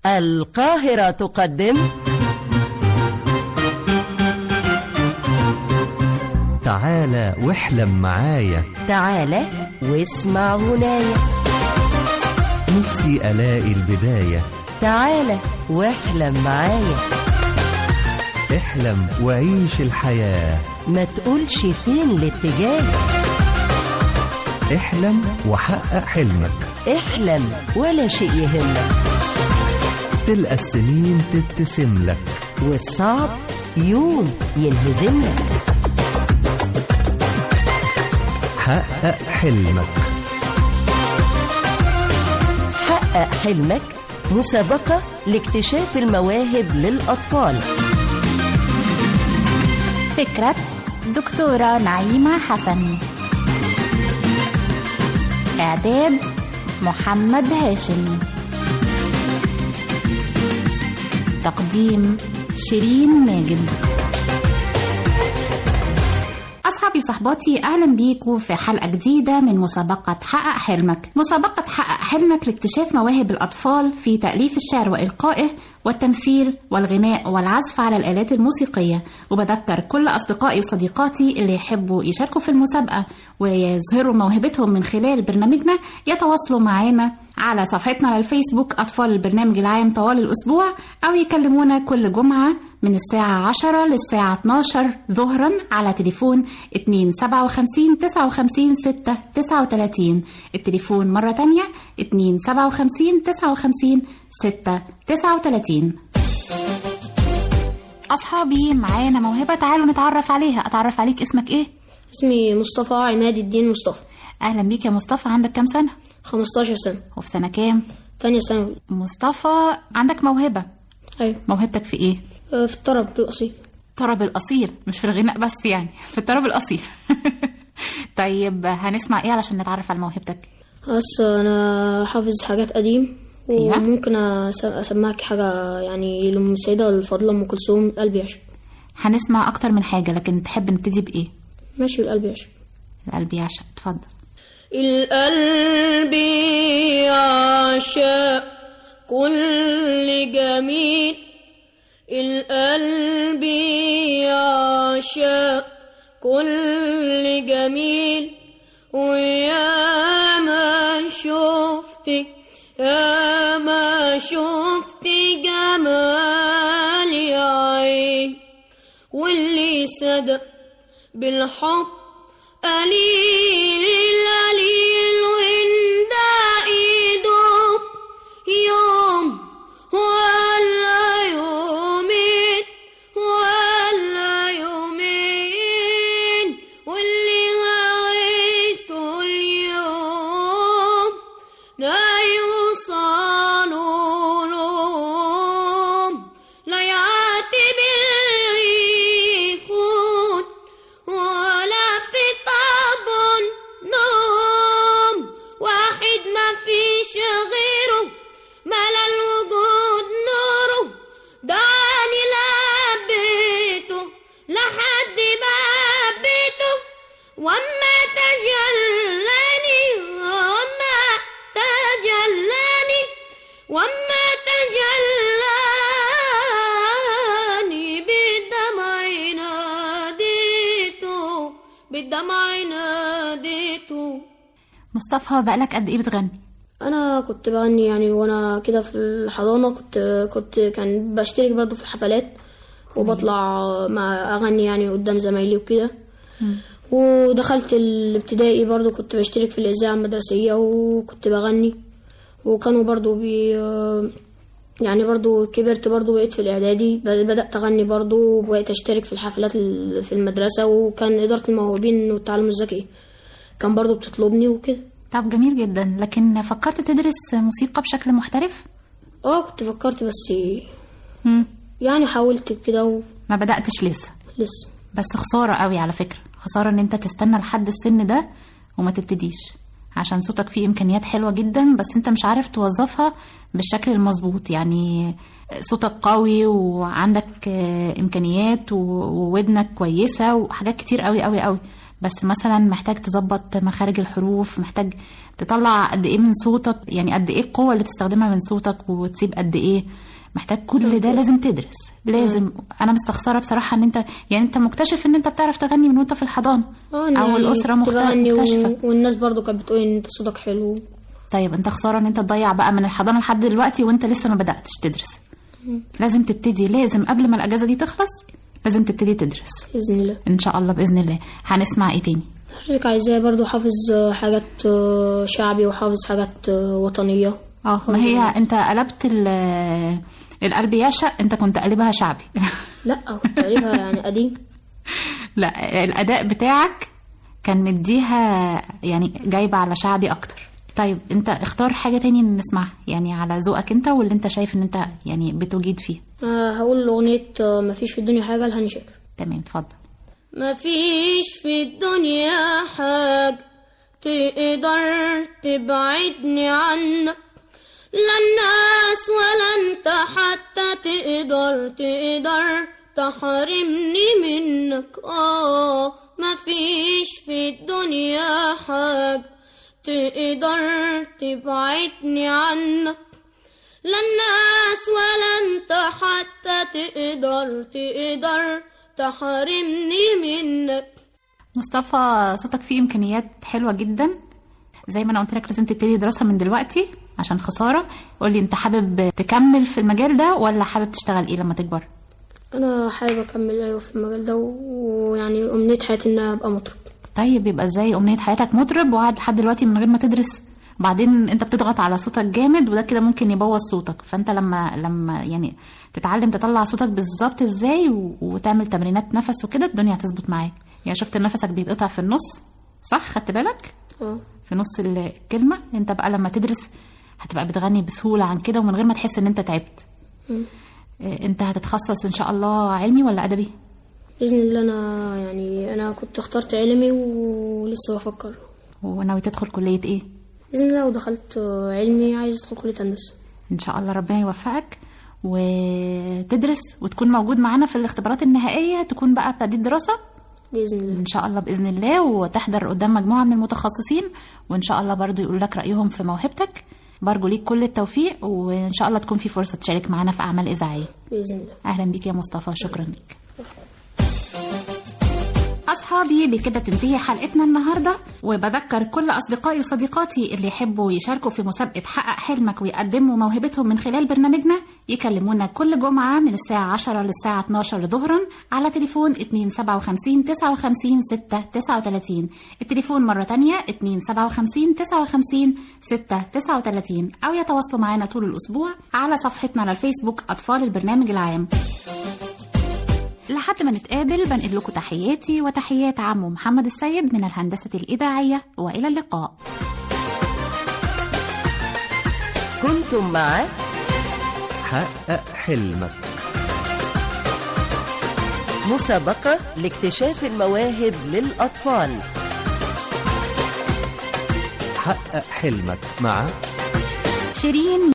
القاهرة تقدم تعالى واحلم معايا، تعالى واسمع غنايا، نفسي ألاقي البداية، تعالى واحلم معايا، احلم وعيش الحياة، ما تقولش فين الاتجاه، احلم وحقق حلمك، احلم ولا شيء يهمك، تلقى السنين تبتسم لك، والصعب يوم ينهزم لك، حقق حلمك. حقق حلمك مسابقة لاكتشاف المواهب للأطفال. فكرة دكتورة نعيمة حسن، إعداد محمد هاشم، تقديم شيرين ماجد. أصحابي وصحباتي، أهلا بيكم في حلقة جديدة من مسابقة حقق حلمك. مسابقة حقق حلمك لاكتشاف مواهب الأطفال في تأليف الشعر وإلقائه والتمثيل والغناء والعزف على الآلات الموسيقية. وبذكر كل أصدقائي وصديقاتي اللي يحبوا يشاركوا في المسابقة ويظهروا موهبتهم من خلال برنامجنا يتواصلوا معنا على صفحتنا على الفيسبوك أطفال البرنامج العام طوال الأسبوع، أو يكلمونا كل جمعة من الساعة 10 للساعة 12 ظهرا على تليفون 257 59 6 39. التليفون مرة تانية 257 59 6 39. أصحابي، معانا موهبة، تعالوا نتعرف عليها. أتعرف عليك، اسمك إيه؟ اسمي مصطفى عماد الدين مصطفى. أهلا بيك يا مصطفى، عندك كام سنة؟ 15 سنة. وفي سنة كام؟ تانية ثانوي. مصطفى، عندك موهبة. أيوة. موهبتك في إيه؟ في الطرب الأصيل. الطرب الأصيل، مش في الغناء بس يعني، في الطرب الأصيل. طيب هنسمع إيه علشان نتعرف على موهبتك؟ بس أنا حافظ حاجات قديم، أيوة. وممكن أسمعك حاجة يعني للسيدة الفاضلة أم كلثوم، قلبي يعشق. هنسمع أكتر من حاجة، لكن تحب نبتدي بإيه؟ ماشي، القلب يعشق. القلب يعشق، اتفضل. القلب يعشق كل جميل، القلب يعشق كل جميل، ويا ما شفتك يا ما شفت جمال يا عين، واللي صدق بالحب قليل قليل، وإنده يدوب يوم ولا يومين ولا يومين، واللي غايته اليوم لا يوصلوا لهم، لا يعتب الريخون ولا في طب نوم، واحد ما فيش غيره ملا الوجود نوره، دعني لبيته لحد بابته، وما تجلاني وما تجلاني وما تجلاني، بالدمع ناديته بالدمع ناديته. مصطفى، بقالك قد إيه بتغني؟ انا كنت بغني يعني وانا كده في الحضانه، كان بشترك برضو في الحفلات وبطلع مع اغني يعني قدام زمايلي وكده. ودخلت الابتدائي برضو كنت بشترك في الاذاعه المدرسيه وكنت بغني، وكانوا برضو يعني برضو كبرت برضو بقيت في الاعدادي بدات اغني برضو، وبقيت اشترك في الحفلات في المدرسه، وكان اداره الموهوبين والتعلم الذكي كان برضو بتطلبني وكده. طب جميل جدا، لكن فكرت تدرس موسيقى بشكل محترف؟ كنت فكرت، بس يعني حاولت كده ما بدأتش لسه؟ لسه. بس خسارة قوي على فكرة، خسارة ان انت تستنى لحد السن ده وما تبتديش، عشان صوتك فيه امكانيات حلوة جدا، بس انت مش عارف توظفها بالشكل المظبوط. يعني صوتك قوي وعندك امكانيات وودنك كويسة وحاجات كتير قوي قوي قوي، بس مثلا محتاج تظبط مخارج الحروف، محتاج تطلع قد ايه من صوتك، يعني قد ايه القوة اللي تستخدمها من صوتك وتسيب قد ايه، محتاج كل ده لازم تدرس. لازم. انا مستخسرة بصراحة ان انت يعني انت مكتشف ان انت بتعرف تغني من وانت في الحضانة او يعني الأسرة بتغني مكتشفة. والناس برضو كانت بتقول ان انت صوتك حلو. طيب انت خسارة ان انت تضيع بقى من الحضانة لحد دلوقتي وانت لسه ما بدأتش تدرس. لازم تبتدي، لازم قبل ما الأجازة دي تخلص لازم تبتدي تدرس باذن الله. ان شاء الله باذن الله. هنسمع ايه تاني؟ حضرتك عايزاه برضو حافظ حاجات شعبي وحافظ حاجات وطنية. ما هي انت قلبت القلب يعشق، انت كنت قلبها شعبي. لا كنت قريبها يعني قديم. لا الاداء بتاعك كان مديها يعني جايبه على شعبي اكتر. طيب انت اختار حاجه تاني نسمعها يعني على ذوقك انت واللي انت شايف ان انت يعني بتجيد فيه. هقول اغنيه مفيش في الدنيا حاجه لهاني شاكر. تمام اتفضل. مفيش في الدنيا حاجه تقدر تبعدني عنك، لا الناس ولا انت حتى تقدر تحرمني منك. مفيش في الدنيا حاجة تقدر تبعدني عنك، لا الناس ولا انت حتى تقدر تحرمني منك. مصطفى صوتك فيه إمكانيات حلوة جدا، زي ما أنا قلت لك لازم تبتدي دراسة من دلوقتي عشان خسارة. قولي انت حابب تكمل في المجال ده ولا حابب تشتغل ايه لما تكبر؟ انا حابب اكمل ايوه في المجال ده، ويعني امنية حياتي ان ابقى مطرب. طيب يبقى ازاي امنية حياتك مطرب وقعد لحد دلوقتي من غير ما تدرس؟ بعدين انت بتضغط على صوتك جامد وده كده ممكن يبوظ صوتك. فانت لما يعني تتعلم تطلع صوتك بالظبط ازاي وتعمل تمرينات نفس وكده الدنيا هتظبط معاك. يعني شفت نفسك بيتقطع في النص صح؟ خدت بالك؟ في نص الكلمة. انت بقى لما تدرس هتبقى بتغني بسهولة عن كده ومن غير ما تحس ان انت تعبت. انت هتتخصص ان شاء الله علمي ولا ادبي؟ باذن الله. انا كنت اخترت علمي ولسه بفكر. وناوي تدخل كلية ايه؟ باذن الله. ودخلت علمي، عايز ادخل كلية هندسة ان شاء الله. ربنا يوفقك وتدرس وتكون موجود معانا في الاختبارات النهائية، تكون بقى ابتديت دراسة بإذن الله. ان شاء الله باذن الله، وتحضر قدام مجموعة من المتخصصين وان شاء الله برضو يقول لك رأيهم في موهبتك. برجو ليك كل التوفيق وان شاء الله تكون في فرصة تشارك معنا في اعمال اذاعية باذن الله. اهلا بيك يا مصطفى، شكرا لك. أصحابي بكده تنتهي حلقتنا النهاردة، وبذكر كل أصدقائي وصديقاتي اللي يحبوا يشاركوا في مسابقة حقق حلمك ويقدموا موهبتهم من خلال برنامجنا يكلمونا كل جمعة من الساعة 10 للساعة 12 ظهرا على تليفون 257 59 6 39. التليفون مرة تانية 257 59 6 39، أو يتواصلوا معنا طول الأسبوع على صفحتنا على الفيسبوك أطفال البرنامج العام. لحد ما نتقابل بنقل لكم تحياتي وتحيات عمو محمد السيد من الهندسة الإذاعية، وإلى اللقاء. كنتم مع حقق حلمك، مسابقة لاكتشاف المواهب للأطفال. حقق حلمك مع شيرين